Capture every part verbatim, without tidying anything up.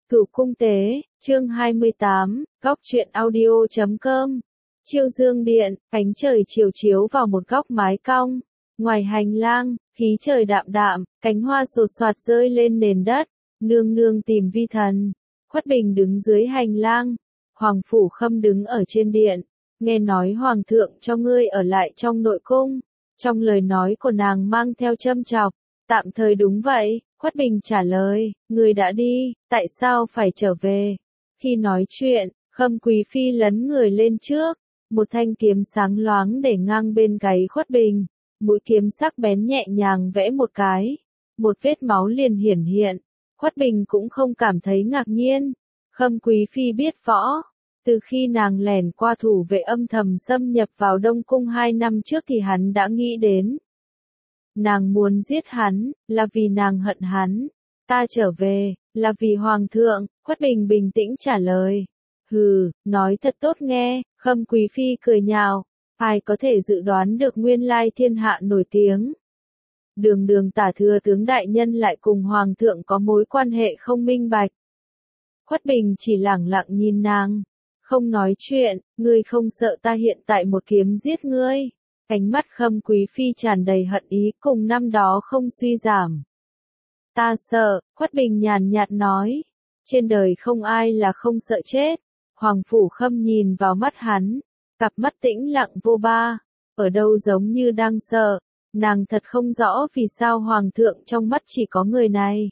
Cửu cung tế, chương hai mươi tám, góc truyện audio chấm com. Chiêu dương điện, ánh trời chiều chiếu vào một góc mái cong. Ngoài hành lang, khí trời đạm đạm, cánh hoa sột soạt rơi lên nền đất. Nương nương tìm vi thần. Khuất Bình đứng dưới hành lang. Hoàng Phủ Khâm đứng ở trên điện. Nghe nói Hoàng thượng cho ngươi ở lại trong nội cung. Trong lời nói của nàng mang theo châm chọc. Tạm thời đúng vậy, Khuất Bình trả lời, người đã đi, tại sao phải trở về? Khi nói chuyện, Khâm Quý Phi lấn người lên trước, một thanh kiếm sáng loáng để ngang bên gáy Khuất Bình, mũi kiếm sắc bén nhẹ nhàng vẽ một cái, một vết máu liền hiển hiện, Khuất Bình cũng không cảm thấy ngạc nhiên, Khâm Quý Phi biết võ, từ khi nàng lẻn qua thủ vệ âm thầm xâm nhập vào Đông Cung hai năm trước thì hắn đã nghĩ đến. Nàng muốn giết hắn, là vì nàng hận hắn. Ta trở về, là vì Hoàng thượng, Khuất Bình bình tĩnh trả lời. Hừ, nói thật tốt nghe, Khâm Quý Phi cười nhạo. Ai có thể dự đoán được nguyên lai thiên hạ nổi tiếng. Đường đường tả thừa tướng đại nhân lại cùng Hoàng thượng có mối quan hệ không minh bạch. Khuất Bình chỉ lẳng lặng nhìn nàng. Không nói chuyện, ngươi không sợ ta hiện tại một kiếm giết ngươi. Ánh mắt Khâm Quý Phi tràn đầy hận ý cùng năm đó không suy giảm. Ta sợ, Khuất Bình nhàn nhạt nói. Trên đời không ai là không sợ chết. Hoàng Phủ Khâm nhìn vào mắt hắn. Cặp mắt tĩnh lặng vô ba. Ở đâu giống như đang sợ. Nàng thật không rõ vì sao Hoàng thượng trong mắt chỉ có người này.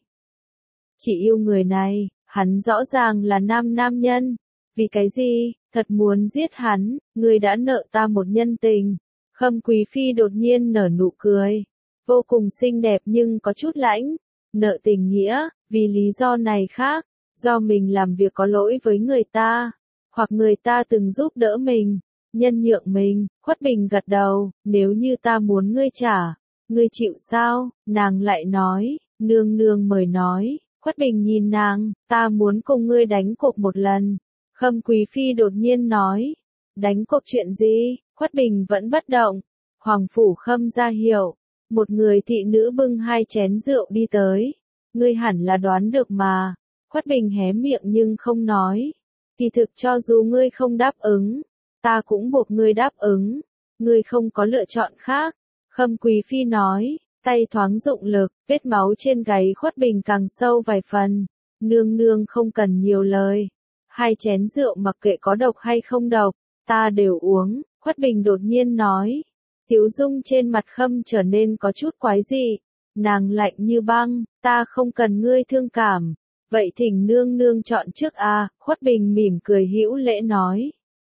Chỉ yêu người này, hắn rõ ràng là nam nam nhân. Vì cái gì, thật muốn giết hắn, người đã nợ ta một nhân tình. Khâm Quý Phi đột nhiên nở nụ cười, vô cùng xinh đẹp nhưng có chút lãnh, nợ tình nghĩa, vì lý do này khác, do mình làm việc có lỗi với người ta, hoặc người ta từng giúp đỡ mình, nhân nhượng mình, Khuất Bình gật đầu, nếu như ta muốn ngươi trả, ngươi chịu sao, nàng lại nói, nương nương mời nói, Khuất Bình nhìn nàng, ta muốn cùng ngươi đánh cuộc một lần, Khâm Quý Phi đột nhiên nói, đánh cuộc chuyện gì? Khuất Bình vẫn bất động. Hoàng Phủ Khâm ra hiệu. Một người thị nữ bưng hai chén rượu đi tới. Ngươi hẳn là đoán được mà. Khuất Bình hé miệng nhưng không nói. Kỳ thực cho dù ngươi không đáp ứng, ta cũng buộc ngươi đáp ứng. Ngươi không có lựa chọn khác. Khâm Quý Phi nói, tay thoáng dụng lực, vết máu trên gáy Khuất Bình càng sâu vài phần. Nương nương không cần nhiều lời. Hai chén rượu mặc kệ có độc hay không độc, ta đều uống. Khuất Bình đột nhiên nói. Tiếu dung trên mặt Khâm trở nên có chút quái dị. Nàng lạnh như băng, ta không cần ngươi thương cảm. Vậy thỉnh nương nương chọn trước à, Khuất Bình mỉm cười hữu lễ nói.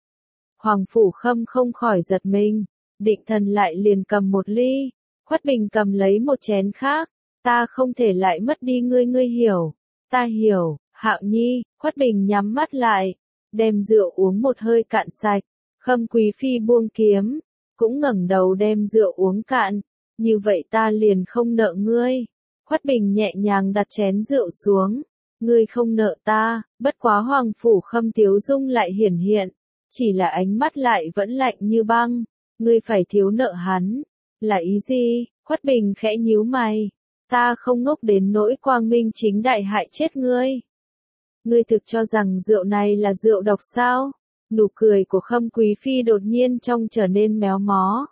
Hoàng Phủ Khâm không khỏi giật mình. Định thần lại liền cầm một ly. Khuất Bình cầm lấy một chén khác. Ta không thể lại mất đi ngươi ngươi hiểu. Ta hiểu, Hạo Nhi, Khuất Bình nhắm mắt lại. Đem rượu uống một hơi cạn sạch. Khâm Quý Phi buông kiếm, cũng ngẩng đầu đem rượu uống cạn, như vậy ta liền không nợ ngươi. Khuất Bình nhẹ nhàng đặt chén rượu xuống, ngươi không nợ ta, bất quá Hoàng Phủ Khâm tiếu dung lại hiển hiện, chỉ là ánh mắt lại vẫn lạnh như băng, ngươi phải thiếu nợ hắn, là ý gì? Khuất Bình khẽ nhíu mày, ta không ngốc đến nỗi quang minh chính đại hại chết ngươi. Ngươi thực cho rằng rượu này là rượu độc sao? Nụ cười của Khâm Quý Phi đột nhiên trông trở nên méo mó.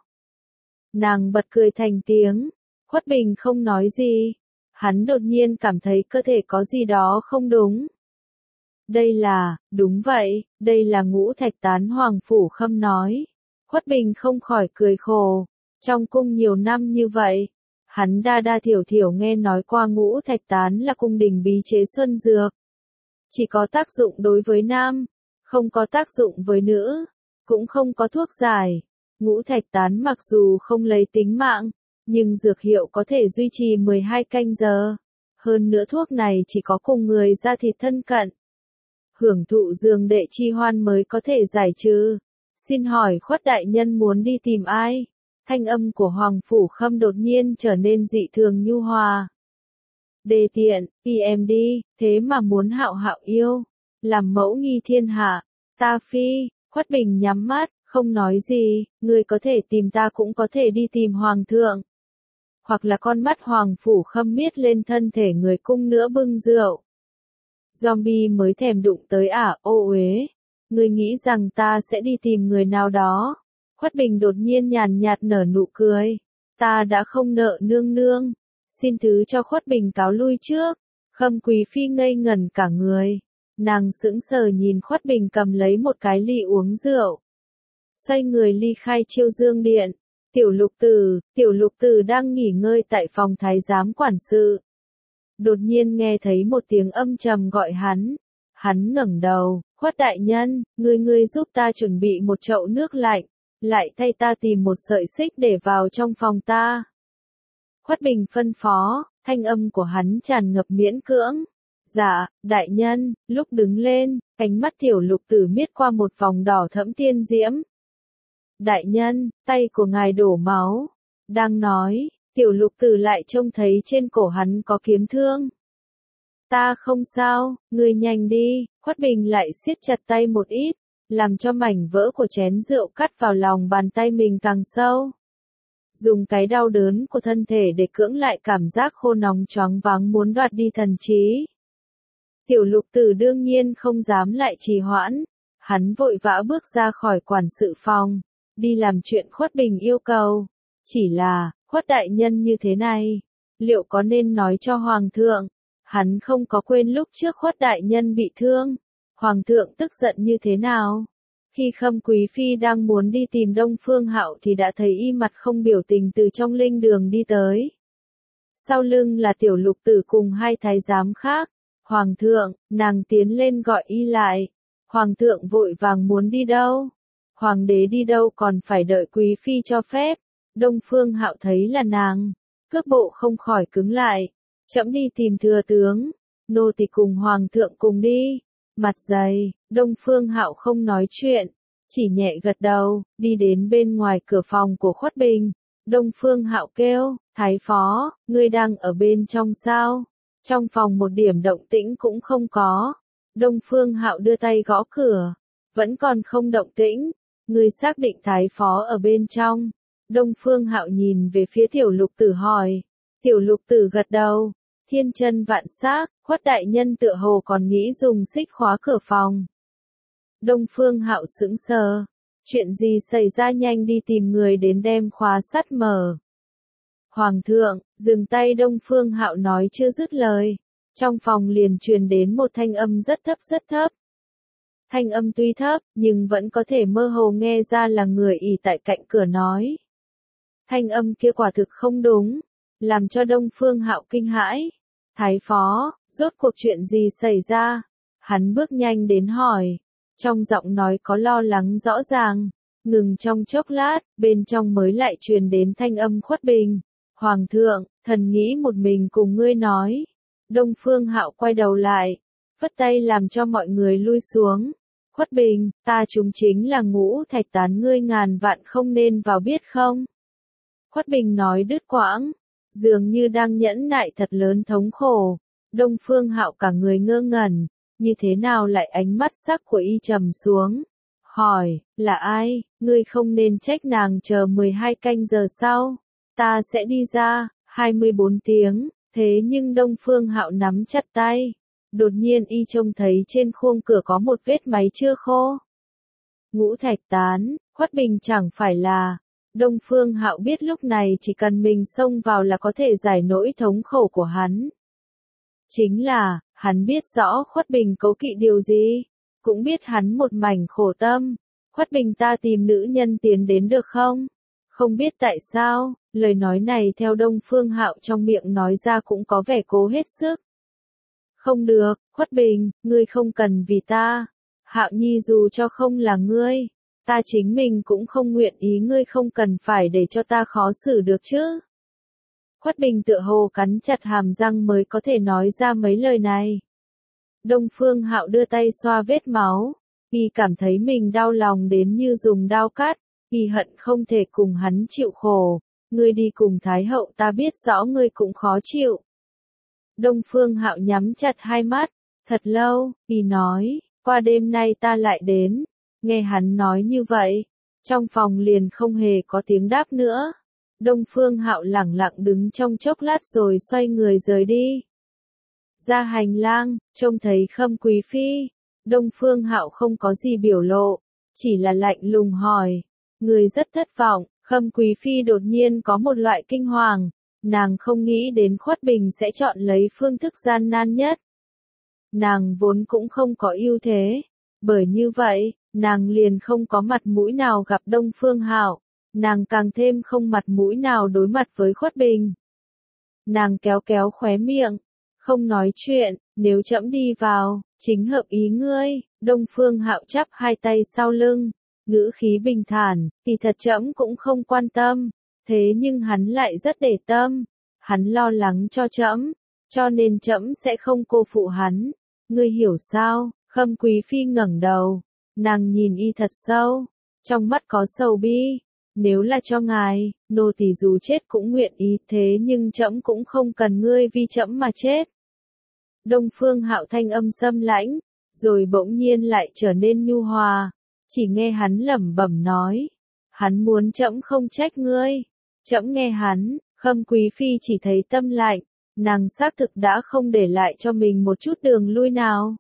Nàng bật cười thành tiếng. Khuất Bình không nói gì. Hắn đột nhiên cảm thấy cơ thể có gì đó không đúng. Đây là, đúng vậy, đây là ngũ thạch tán. Hoàng Phủ Khâm nói. Khuất Bình không khỏi cười khổ. Trong cung nhiều năm như vậy, hắn đa đa thiểu thiểu nghe nói qua ngũ thạch tán là cung đình bí chế xuân dược. Chỉ có tác dụng đối với nam. Không có tác dụng với nữ, cũng không có thuốc giải. Ngũ thạch tán mặc dù không lấy tính mạng, nhưng dược hiệu có thể duy trì mười hai canh giờ. Hơn nữa thuốc này chỉ có cùng người da thịt thân cận. Hưởng thụ giường đệ chi hoan mới có thể giải trừ. Xin hỏi Khuất đại nhân muốn đi tìm ai? Thanh âm của Hoàng Phủ Khâm đột nhiên trở nên dị thường nhu hòa. Đề tiện, đi em đi, thế mà muốn Hạo Hạo yêu. Làm mẫu nghi thiên hạ, ta phi, Khuất Bình nhắm mắt, không nói gì, người có thể tìm ta cũng có thể đi tìm Hoàng thượng. Hoặc là con mắt Hoàng Phủ Khâm miết lên thân thể người cung nữa bưng rượu. zombie mới thèm đụng tới à, ô uế. Ngươi nghĩ rằng ta sẽ đi tìm người nào đó? Khuất Bình đột nhiên nhàn nhạt nở nụ cười. Ta đã không nợ nương nương. Xin thứ cho Khuất Bình cáo lui trước. Khâm Quý Phi ngây ngẩn cả người. Nàng sững sờ nhìn Khuất Bình cầm lấy một cái ly uống rượu. Xoay người ly khai Chiêu Dương Điện. Tiểu Lục Tử, Tiểu Lục Tử đang nghỉ ngơi tại phòng thái giám quản sự. Đột nhiên nghe thấy một tiếng âm trầm gọi hắn. Hắn ngẩng đầu, Khuất đại nhân, ngươi ngươi giúp ta chuẩn bị một chậu nước lạnh, lại thay ta tìm một sợi xích để vào trong phòng ta. Khuất Bình phân phó, thanh âm của hắn tràn ngập miễn cưỡng. Dạ, đại nhân, lúc đứng lên, ánh mắt Tiểu Lục Tử miết qua một vòng đỏ thẫm tiên diễm. Đại nhân, tay của ngài đổ máu. Đang nói, Tiểu Lục Tử lại trông thấy trên cổ hắn có kiếm thương. Ta không sao, ngươi nhanh đi. Khuất Bình lại siết chặt tay một ít, làm cho mảnh vỡ của chén rượu cắt vào lòng bàn tay mình càng sâu. Dùng cái đau đớn của thân thể để cưỡng lại cảm giác khô nóng choáng váng muốn đoạt đi thần trí. Tiểu Lục Tử đương nhiên không dám lại trì hoãn, hắn vội vã bước ra khỏi quản sự phòng, đi làm chuyện Khuất Bình yêu cầu. Chỉ là, Khuất đại nhân như thế này, liệu có nên nói cho Hoàng thượng? Hắn không có quên lúc trước Khuất đại nhân bị thương, Hoàng thượng tức giận như thế nào. Khi Khâm Quý Phi đang muốn đi tìm Đông Phương Hạo thì đã thấy y mặt không biểu tình từ trong linh đường đi tới. Sau lưng là Tiểu Lục Tử cùng hai thái giám khác. Hoàng thượng, nàng tiến lên gọi y lại. Hoàng thượng vội vàng muốn đi đâu? Hoàng đế đi đâu còn phải đợi Quý Phi cho phép. Đông Phương Hạo thấy là nàng, cước bộ không khỏi cứng lại. Trẫm đi tìm thừa tướng, nô tỳ cùng Hoàng thượng cùng đi. Mặt dày, Đông Phương Hạo không nói chuyện, chỉ nhẹ gật đầu, đi đến bên ngoài cửa phòng của Khuất Bình. Đông Phương Hạo kêu, Thái phó, ngươi đang ở bên trong sao? Trong phòng một điểm động tĩnh cũng không có. Đông Phương Hạo đưa tay gõ cửa, vẫn còn không động tĩnh. Ngươi xác định Thái phó ở bên trong? Đông Phương Hạo nhìn về phía Tiểu Lục Tử hỏi. Tiểu Lục Tử gật đầu. Thiên chân vạn xác, Khuất đại nhân tựa hồ còn nghĩ dùng xích khóa cửa phòng. Đông Phương Hạo sững sờ. Chuyện gì xảy ra, nhanh đi tìm người đến đem khóa sắt mở. Hoàng thượng, dừng tay. Đông Phương Hạo nói chưa dứt lời. Trong phòng liền truyền đến một thanh âm rất thấp rất thấp. Thanh âm tuy thấp, nhưng vẫn có thể mơ hồ nghe ra là người ỷ tại cạnh cửa nói. Thanh âm kia quả thực không đúng, làm cho Đông Phương Hạo kinh hãi. Thái phó, rốt cuộc chuyện gì xảy ra? Hắn bước nhanh đến hỏi. Trong giọng nói có lo lắng rõ ràng. Ngừng trong chốc lát, bên trong mới lại truyền đến thanh âm Khuất Bình. Hoàng thượng, thần nghĩ một mình cùng ngươi nói. Đông Phương Hạo quay đầu lại, vất tay làm cho mọi người lui xuống. Khuất Bình, ta chúng chính là Ngũ Thạch Tán, ngươi ngàn vạn không nên vào biết không? Khuất Bình nói đứt quãng, dường như đang nhẫn nại thật lớn thống khổ. Đông Phương Hạo cả người ngơ ngẩn, như thế nào lại ánh mắt sắc của y trầm xuống. Hỏi, là ai? Ngươi không nên trách nàng chờ mười hai canh giờ sau. Ta sẽ đi ra, hai mươi bốn tiếng, thế nhưng Đông Phương Hạo nắm chặt tay. Đột nhiên y trông thấy trên khuôn cửa có một vết máy chưa khô. Ngũ Thạch Tán, Khuất Bình chẳng phải là. Đông Phương Hạo biết lúc này chỉ cần mình xông vào là có thể giải nỗi thống khổ của hắn. Chính là, hắn biết rõ Khuất Bình cố kỵ điều gì, cũng biết hắn một mảnh khổ tâm. Khuất Bình, ta tìm nữ nhân tiến đến được không? Không biết tại sao, lời nói này theo Đông Phương Hạo trong miệng nói ra cũng có vẻ cố hết sức. Không được, Khuất Bình, ngươi không cần vì ta. Hạo Nhi dù cho không là ngươi, ta chính mình cũng không nguyện ý, ngươi không cần phải để cho ta khó xử được chứ. Khuất Bình tựa hồ cắn chặt hàm răng mới có thể nói ra mấy lời này. Đông Phương Hạo đưa tay xoa vết máu, y cảm thấy mình đau lòng đến như dùng dao cắt, y hận không thể cùng hắn chịu khổ. Ngươi đi cùng Thái hậu, ta biết rõ ngươi cũng khó chịu. Đông Phương Hạo nhắm chặt hai mắt, thật lâu, y nói, qua đêm nay ta lại đến. Nghe hắn nói như vậy, trong phòng liền không hề có tiếng đáp nữa. Đông Phương Hạo lẳng lặng đứng trong chốc lát rồi xoay người rời đi. Ra hành lang, trông thấy Khâm Quý Phi. Đông Phương Hạo không có gì biểu lộ, chỉ là lạnh lùng hỏi. Người rất thất vọng, Khâm Quý Phi đột nhiên có một loại kinh hoàng. Nàng không nghĩ đến Khuất Bình sẽ chọn lấy phương thức gian nan nhất. Nàng vốn cũng không có ưu thế. Bởi như vậy, nàng liền không có mặt mũi nào gặp Đông Phương Hạo. Nàng càng thêm không mặt mũi nào đối mặt với Khuất Bình. Nàng kéo kéo khóe miệng, không nói chuyện, nếu trẫm đi vào, chính hợp ý ngươi. Đông Phương Hạo chắp hai tay sau lưng, ngữ khí bình thản, thì thật trẫm cũng không quan tâm, thế nhưng hắn lại rất để tâm, hắn lo lắng cho trẫm, cho nên trẫm sẽ không cô phụ hắn. Ngươi hiểu sao? Khâm Quý Phi ngẩng đầu, nàng nhìn y thật sâu, trong mắt có sầu bi. Nếu là cho ngài, nô tỳ dù chết cũng nguyện ý, thế nhưng trẫm cũng không cần ngươi vì trẫm mà chết. Đông Phương Hạo thanh âm xâm lãnh, rồi bỗng nhiên lại trở nên nhu hòa, chỉ nghe hắn lẩm bẩm nói, hắn muốn trẫm không trách ngươi. Trẫm nghe hắn, Khâm Quý Phi chỉ thấy tâm lạnh, nàng xác thực đã không để lại cho mình một chút đường lui nào.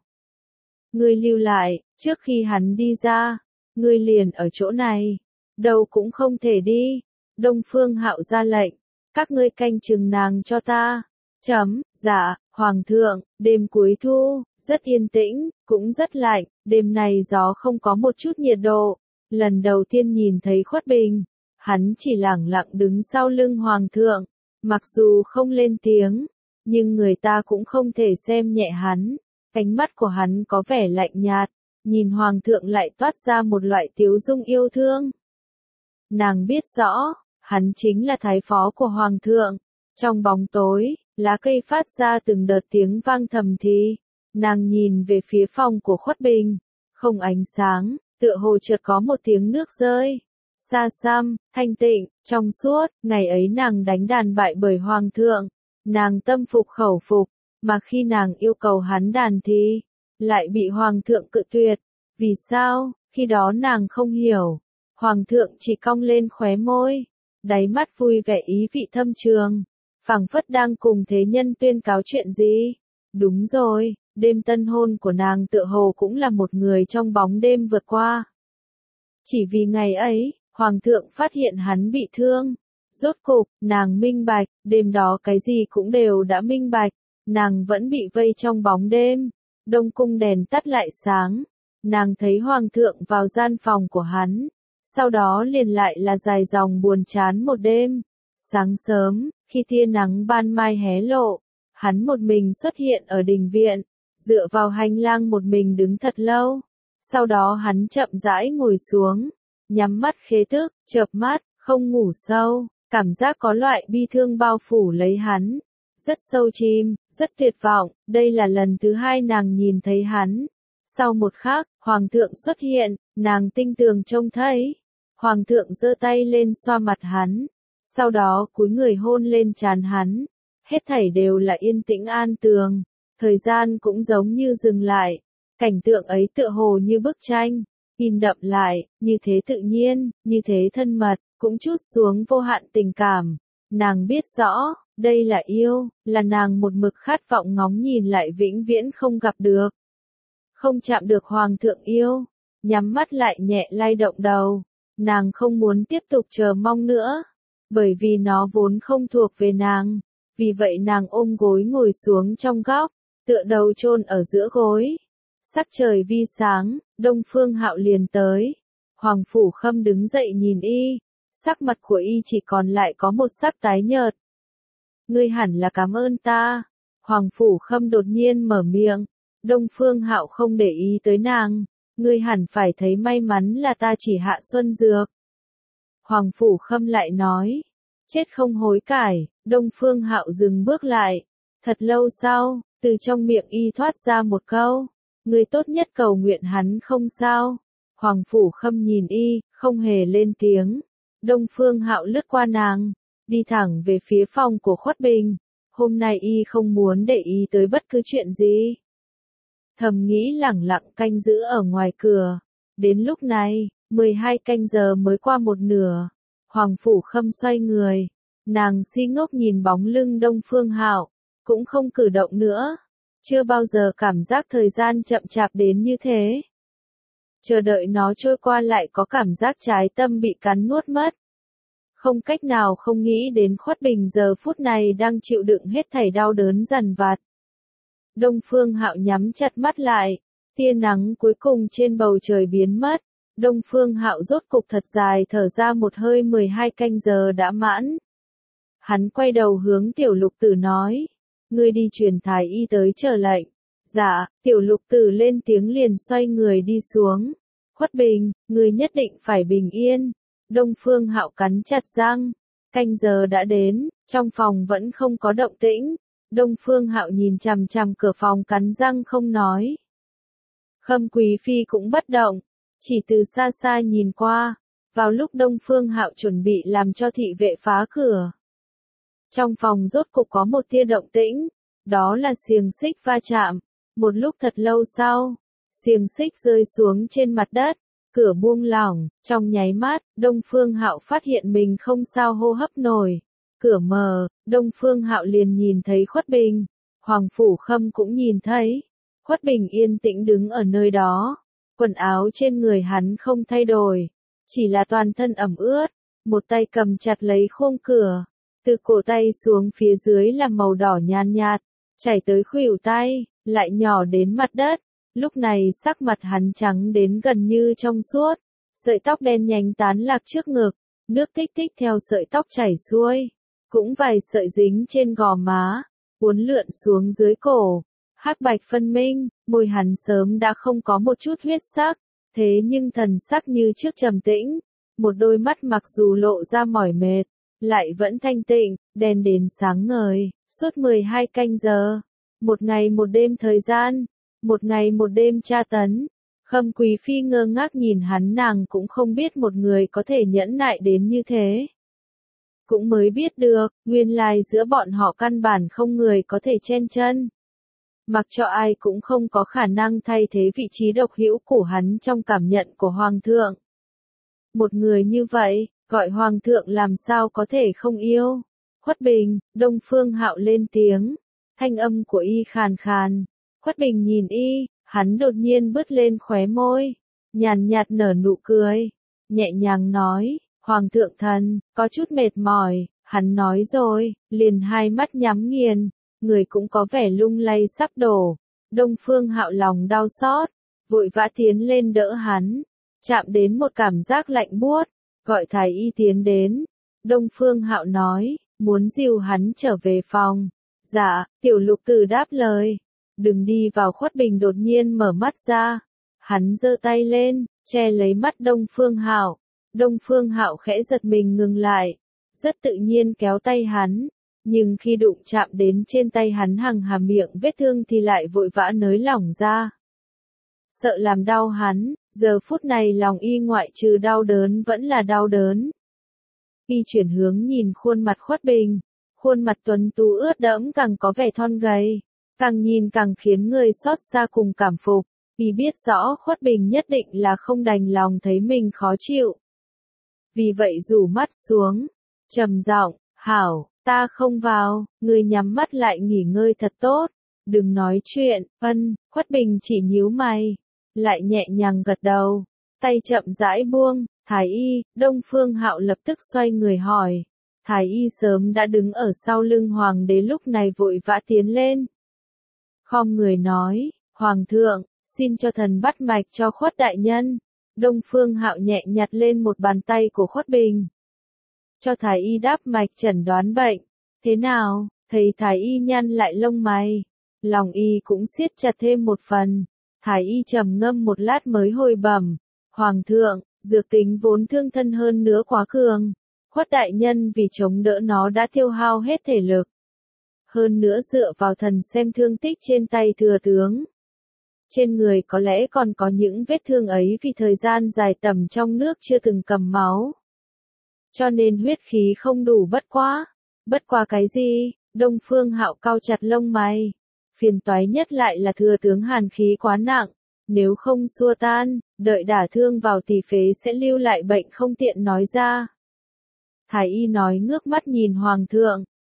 Ngươi lưu lại, trước khi hắn đi ra, ngươi liền ở chỗ này, đâu cũng không thể đi. Đông Phương Hạo ra lệnh, các ngươi canh chừng nàng cho ta. Chấm, dạ, Hoàng thượng. Đêm cuối thu, rất yên tĩnh, cũng rất lạnh, đêm này gió không có một chút nhiệt độ. Lần đầu tiên nhìn thấy Khuất Bình, hắn chỉ lẳng lặng đứng sau lưng Hoàng thượng, mặc dù không lên tiếng, nhưng người ta cũng không thể xem nhẹ hắn. Ánh mắt của hắn có vẻ lạnh nhạt, nhìn Hoàng thượng lại toát ra một loại tiếu dung yêu thương. Nàng biết rõ, hắn chính là thái phó của Hoàng thượng. Trong bóng tối, lá cây phát ra từng đợt tiếng vang thầm thì. Nàng nhìn về phía phòng của Khuất Bình, không ánh sáng, tựa hồ chợt có một tiếng nước rơi. Xa xăm, thanh tịnh, trong suốt, ngày ấy nàng đánh đàn bại bởi Hoàng thượng. Nàng tâm phục khẩu phục, mà khi nàng yêu cầu hắn đàn thì, lại bị Hoàng thượng cự tuyệt. Vì sao? Khi đó nàng không hiểu. Hoàng thượng chỉ cong lên khóe môi, đáy mắt vui vẻ ý vị thâm trường, phảng phất đang cùng thế nhân tuyên cáo chuyện gì. Đúng rồi, đêm tân hôn của nàng tựa hồ cũng là một người trong bóng đêm vượt qua. Chỉ vì ngày ấy, Hoàng thượng phát hiện hắn bị thương. Rốt cục, nàng minh bạch, đêm đó cái gì cũng đều đã minh bạch, nàng vẫn bị vây trong bóng đêm. Đông cung đèn tắt lại sáng, nàng thấy Hoàng thượng vào gian phòng của hắn. Sau đó liền lại là dài dòng buồn chán một đêm. Sáng sớm, khi tia nắng ban mai hé lộ, hắn một mình xuất hiện ở đình viện, dựa vào hành lang một mình đứng thật lâu. Sau đó hắn chậm rãi ngồi xuống, nhắm mắt khế thức, chợp mắt, không ngủ sâu, cảm giác có loại bi thương bao phủ lấy hắn. Rất sâu chìm, rất tuyệt vọng, đây là lần thứ hai nàng nhìn thấy hắn. Sau một khắc, Hoàng thượng xuất hiện, nàng tinh tường trông thấy. Hoàng thượng giơ tay lên xoa mặt hắn, sau đó cúi người hôn lên trán hắn. Hết thảy đều là yên tĩnh an tường, thời gian cũng giống như dừng lại. Cảnh tượng ấy tựa hồ như bức tranh, in đậm lại, như thế tự nhiên, như thế thân mật, cũng trút xuống vô hạn tình cảm. Nàng biết rõ, đây là yêu, là nàng một mực khát vọng ngóng nhìn lại vĩnh viễn không gặp được. Không chạm được Hoàng thượng yêu, nhắm mắt lại nhẹ lay động đầu. Nàng không muốn tiếp tục chờ mong nữa, bởi vì nó vốn không thuộc về nàng. Vì vậy nàng ôm gối ngồi xuống trong góc, tựa đầu chôn ở giữa gối. Sắc trời vi sáng, Đông Phương Hạo liền tới. Hoàng Phủ Khâm đứng dậy nhìn y, sắc mặt của y chỉ còn lại có một sắc tái nhợt. Ngươi hẳn là cảm ơn ta. Hoàng Phủ Khâm đột nhiên mở miệng. Đông Phương Hạo không để ý tới nàng. Ngươi hẳn phải thấy may mắn là ta chỉ hạ xuân dược. Hoàng Phủ Khâm lại nói. Chết không hối cải. Đông Phương Hạo dừng bước lại. Thật lâu sau, từ trong miệng y thoát ra một câu. Ngươi tốt nhất cầu nguyện hắn không sao. Hoàng Phủ Khâm nhìn y, không hề lên tiếng. Đông Phương Hạo lướt qua nàng, đi thẳng về phía phòng của Khuất Bình. Hôm nay y không muốn để ý tới bất cứ chuyện gì. Thầm nghĩ lẳng lặng canh giữ ở ngoài cửa. Đến lúc này, mười hai canh giờ mới qua một nửa. Hoàng Phủ Khâm xoay người. Nàng si ngốc nhìn bóng lưng Đông Phương Hạo, cũng không cử động nữa. Chưa bao giờ cảm giác thời gian chậm chạp đến như thế. Chờ đợi nó trôi qua lại có cảm giác trái tâm bị cắn nuốt mất. Không cách nào không nghĩ đến Khuất Bình giờ phút này đang chịu đựng hết thảy đau đớn dằn vặt. Đông Phương Hạo nhắm chặt mắt lại, tia nắng cuối cùng trên bầu trời biến mất. Đông Phương Hạo rốt cục thật dài thở ra một hơi mười hai canh giờ đã mãn. Hắn quay đầu hướng Tiểu Lục Tử nói, ngươi đi truyền thái y tới chờ lệnh. Dạ, Tiểu Lục Tử lên tiếng liền xoay người đi xuống. Khuất Bình, ngươi nhất định phải bình yên. Đông Phương Hạo cắn chặt răng. Canh giờ đã đến, trong phòng vẫn không có động tĩnh. Đông Phương Hạo nhìn chằm chằm cửa phòng cắn răng không nói. Khâm Quý Phi cũng bất động, chỉ từ xa xa nhìn qua. Vào lúc Đông Phương Hạo chuẩn bị làm cho thị vệ phá cửa, trong phòng rốt cục có một tia động tĩnh, đó là xiềng xích va chạm. Một lúc thật lâu sau, xiềng xích rơi xuống trên mặt đất, cửa buông lỏng, trong nháy mắt, Đông Phương Hạo phát hiện mình không sao hô hấp nổi. Cửa mở, Đông Phương Hạo liền nhìn thấy Khuất Bình, Hoàng Phủ Khâm cũng nhìn thấy. Khuất Bình yên tĩnh đứng ở nơi đó, quần áo trên người hắn không thay đổi, chỉ là toàn thân ẩm ướt, một tay cầm chặt lấy khung cửa, từ cổ tay xuống phía dưới là màu đỏ nhàn nhạt, chảy tới khuỷu tay, lại nhỏ đến mặt đất. Lúc này sắc mặt hắn trắng đến gần như trong suốt, sợi tóc đen nhánh tán lạc trước ngực, nước tích tích theo sợi tóc chảy xuôi, cũng vài sợi dính trên gò má, uốn lượn xuống dưới cổ, hắc bạch phân minh, môi hắn sớm đã không có một chút huyết sắc, thế nhưng thần sắc như trước trầm tĩnh, một đôi mắt mặc dù lộ ra mỏi mệt, lại vẫn thanh tịnh, đèn đến sáng ngời, suốt mười hai canh giờ, một ngày một đêm thời gian. Một ngày một đêm tra tấn, Khâm Quý Phi ngơ ngác nhìn hắn, nàng cũng không biết một người có thể nhẫn nại đến như thế. Cũng mới biết được, nguyên lai giữa bọn họ căn bản không người có thể chen chân. Mặc cho ai cũng không có khả năng thay thế vị trí độc hữu của hắn trong cảm nhận của Hoàng thượng. Một người như vậy, gọi Hoàng thượng làm sao có thể không yêu. Khuất Bình, Đông Phương Hạo lên tiếng, thanh âm của y khàn khàn. Khuất Bình nhìn y, hắn đột nhiên bứt lên khóe môi, nhàn nhạt nở nụ cười, nhẹ nhàng nói, Hoàng thượng thần, có chút mệt mỏi, hắn nói rồi, liền hai mắt nhắm nghiền, người cũng có vẻ lung lay sắp đổ. Đông Phương Hạo lòng đau xót, vội vã tiến lên đỡ hắn, chạm đến một cảm giác lạnh buốt, gọi thái y tiến đến. Đông Phương Hạo nói, muốn dìu hắn trở về phòng. Dạ, Tiểu Lục Tử đáp lời. Đừng đi vào. Khuất Bình đột nhiên mở mắt ra. Hắn giơ tay lên, che lấy mắt Đông Phương Hạo. Đông Phương Hạo khẽ giật mình ngừng lại, rất tự nhiên kéo tay hắn, nhưng khi đụng chạm đến trên tay hắn hằng hà miệng vết thương thì lại vội vã nới lỏng ra. Sợ làm đau hắn, giờ phút này lòng y ngoại trừ đau đớn vẫn là đau đớn. Y chuyển hướng nhìn khuôn mặt Khuất Bình, khuôn mặt tuấn tú ướt đẫm càng có vẻ thon gầy, càng nhìn càng khiến người xót xa cùng cảm phục. Y biết rõ Khuất Bình nhất định là không đành lòng thấy mình khó chịu. Vì vậy rủ mắt xuống, trầm giọng, hảo, ta không vào, người nhắm mắt lại nghỉ ngơi thật tốt, đừng nói chuyện. Ân, Khuất Bình chỉ nhíu mày, lại nhẹ nhàng gật đầu, tay chậm rãi buông. Thái y, Đông Phương Hạo lập tức xoay người hỏi. Thái y sớm đã đứng ở sau lưng hoàng đế lúc này vội vã tiến lên. Khom người nói, Hoàng thượng, xin cho thần bắt mạch cho Khuất đại nhân. Đông Phương Hạo nhẹ nhặt lên một bàn tay của Khuất Bình, cho thái y đáp mạch chẩn đoán bệnh. Thế nào? Thấy thái y nhăn lại lông mày, lòng y cũng siết chặt thêm một phần. Thái y trầm ngâm một lát mới hồi bẩm, Hoàng thượng, dược tính vốn thương thân hơn nữa quá cường, Khuất đại nhân vì chống đỡ nó đã tiêu hao hết thể lực. Hơn nữa dựa vào thần xem thương tích trên tay thừa tướng, trên người có lẽ còn có những vết thương ấy vì thời gian dài tầm trong nước chưa từng cầm máu, cho nên huyết khí không đủ. Bất quá, bất quá cái gì? Đông Phương Hạo cau chặt lông mày, phiền toái nhất lại là thừa tướng hàn khí quá nặng, nếu không xua tan, đợi đả thương vào thì phế sẽ lưu lại bệnh không tiện nói ra. Thái y nói ngước mắt nhìn Hoàng thượng,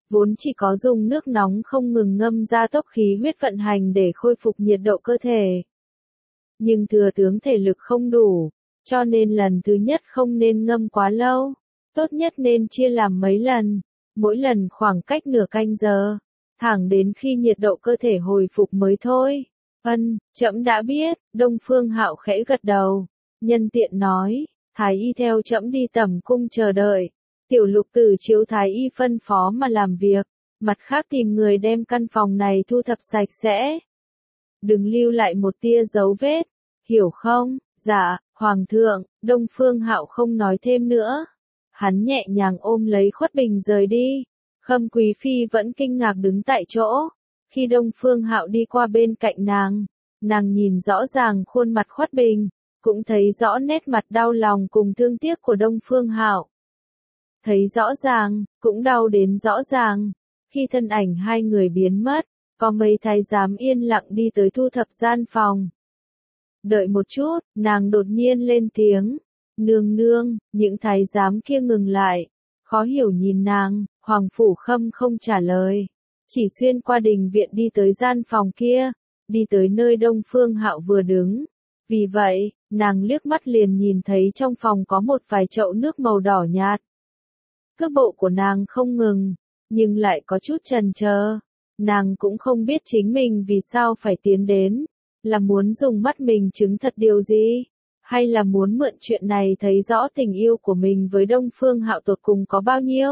vốn chỉ có dùng nước nóng không ngừng ngâm ra tốc khí huyết vận hành để khôi phục nhiệt độ cơ thể. Nhưng thừa tướng thể lực không đủ, cho nên lần thứ nhất không nên ngâm quá lâu, tốt nhất nên chia làm mấy lần, mỗi lần khoảng cách nửa canh giờ, thẳng đến khi nhiệt độ cơ thể hồi phục mới thôi. Ân, trẫm đã biết, Đông Phương Hạo khẽ gật đầu, nhân tiện nói, Thái y theo trẫm đi tẩm cung chờ đợi. Tiểu Lục Tử chiếu Thái y phân phó mà làm việc, mặt khác tìm người đem căn phòng này thu thập sạch sẽ. Đừng lưu lại một tia dấu vết, hiểu không? Dạ, Hoàng thượng. Đông Phương Hạo không nói thêm nữa. Hắn nhẹ nhàng ôm lấy Khuất Bình rời đi. Khâm Quý Phi vẫn kinh ngạc đứng tại chỗ. Khi Đông Phương Hạo đi qua bên cạnh nàng, nàng nhìn rõ ràng khuôn mặt Khuất Bình, cũng thấy rõ nét mặt đau lòng cùng thương tiếc của Đông Phương Hạo. Thấy rõ ràng, cũng đau đến rõ ràng. Khi thân ảnh hai người biến mất, có mấy thái giám yên lặng đi tới thu thập gian phòng. Đợi một chút, nàng đột nhiên lên tiếng. Nương nương, những thái giám kia ngừng lại. Khó hiểu nhìn nàng, Hoàng Phủ Khâm không trả lời. Chỉ xuyên qua đình viện đi tới gian phòng kia, đi tới nơi Đông Phương Hạo vừa đứng. Vì vậy, nàng liếc mắt liền nhìn thấy trong phòng có một vài chậu nước màu đỏ nhạt. Cước bộ của nàng không ngừng, nhưng lại có chút chần chờ. Nàng cũng không biết chính mình vì sao phải tiến đến, là muốn dùng mắt mình chứng thật điều gì, hay là muốn mượn chuyện này thấy rõ tình yêu của mình với Đông Phương Hạo tột cùng có bao nhiêu.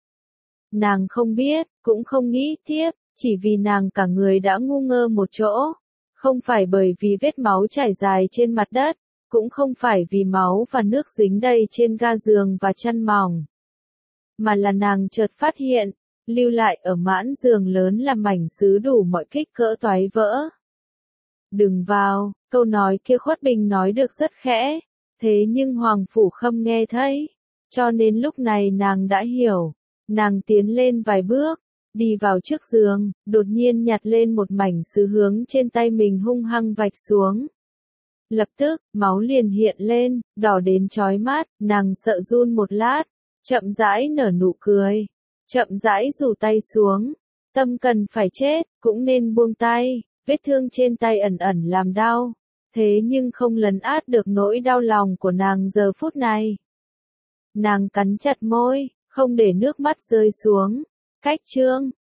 Nàng không biết, cũng không nghĩ tiếp, chỉ vì nàng cả người đã ngu ngơ một chỗ. Không phải bởi vì vết máu chảy dài trên mặt đất, cũng không phải vì máu và nước dính đầy trên ga giường và chăn mỏng. Mà là nàng chợt phát hiện, lưu lại ở mãn giường lớn là mảnh sứ đủ mọi kích cỡ toái vỡ. Đừng vào, câu nói kia Khuất Bình nói được rất khẽ, thế nhưng Hoàng Phủ Khâm nghe thấy, cho nên lúc này nàng đã hiểu. Nàng tiến lên vài bước, đi vào trước giường, đột nhiên nhặt lên một mảnh sứ hướng trên tay mình hung hăng vạch xuống. Lập tức, máu liền hiện lên, đỏ đến chói mắt, nàng sợ run một lát, chậm rãi nở nụ cười, chậm rãi rủ tay xuống, tâm cần phải chết, cũng nên buông tay, vết thương trên tay ẩn ẩn làm đau, thế nhưng không lấn át được nỗi đau lòng của nàng giờ phút này. Nàng cắn chặt môi, không để nước mắt rơi xuống, cách chương.